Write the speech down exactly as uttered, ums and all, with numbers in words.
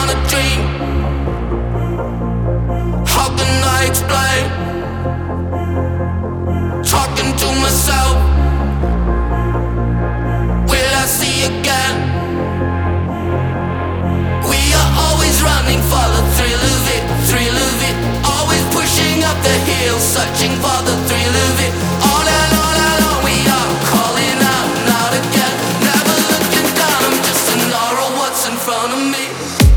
on a dream. How can I explain? Talking to myself. Will I see again? We are always running for the thrill of it, thrill of it. Always pushing up the hill, searching for the thrill of it. All alone, alone, we are calling out, not again. Never looking down, I'm just an aura, what's in front of me.